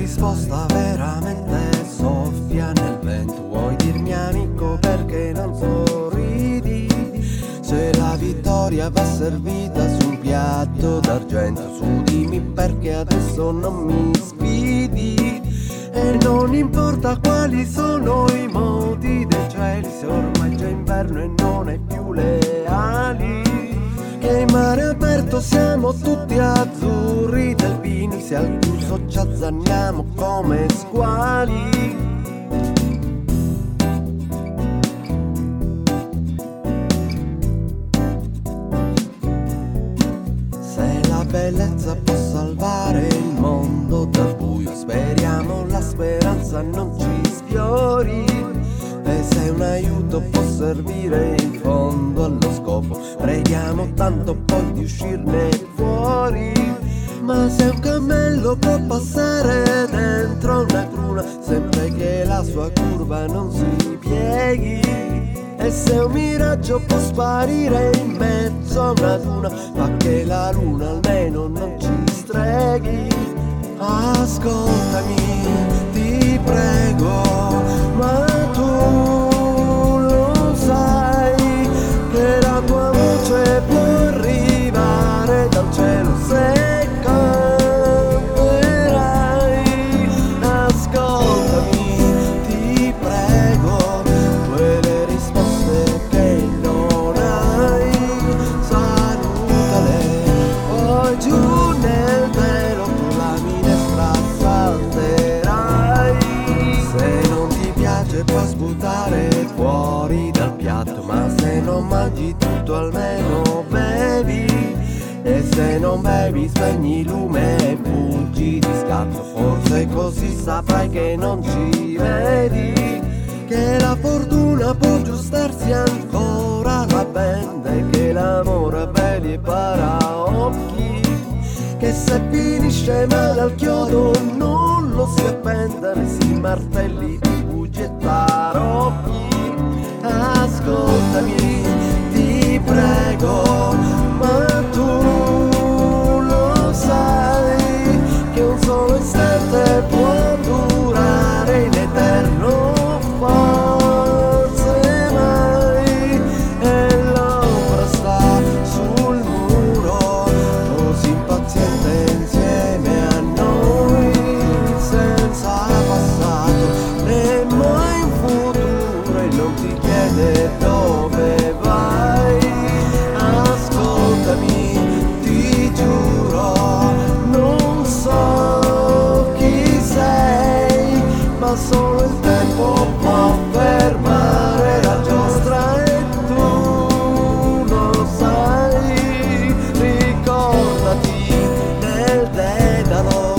risposta veramente soffia nel vento. Vuoi dirmi amico perché non sorridi? Se la vittoria va servita su un piatto d'argento, su dimmi perché adesso non mi sfidi. E non importa quali sono i modi dei cieli, se ormai c'è inverno e non hai più le ali. Che in mare aperto siamo tutti azzurri delfini, se al chiuso ci azzanniamo come squali. Se la bellezza può salvare il mondo dal buio, speriamo la speranza non ci sfiori. E se un aiuto può servire in fondo allo scopo, preghiamo tanto poi di uscirne fuori. Ma se un cammello può passare dentro una cruna, sempre che la sua curva non si pieghi, e se un miraggio può sparire in mezzo a una duna, ma che la luna almeno non ci streghi. Ascoltami, ti prego, ma tu lo sai che la tua voce può arrivare dal cielo se canterai. Ascoltami, ti prego, quelle risposte che non hai, salutale, poi giù nel cielo tu la minestra salterai. Se non ti piace puoi sputare fuori dal piatto, ma se non mangi tutto almeno bevi. E se non bevi spegni il lume e fuggi di scatto, forse così saprai che non ci vedi. Che la fortuna può aggiustarsi ancora la bende, che l'amore ha veli e paraocchi, che se finisce male al chiodo non lo si appendere, si martelli di bugie e tarocchi. Ascoltami, ti prego, ma tu lo sai che un solo istante può durare in eterno, forse mai. E l'ombra sta sul muro, così impaziente insieme a noi, senza passato né mai in futuro, e non ti chiede dove vai. Ascoltami, ti giuro, non so chi sei, ma solo il tempo può fermare la giostra e tu lo sai. Ricordati nel dedalo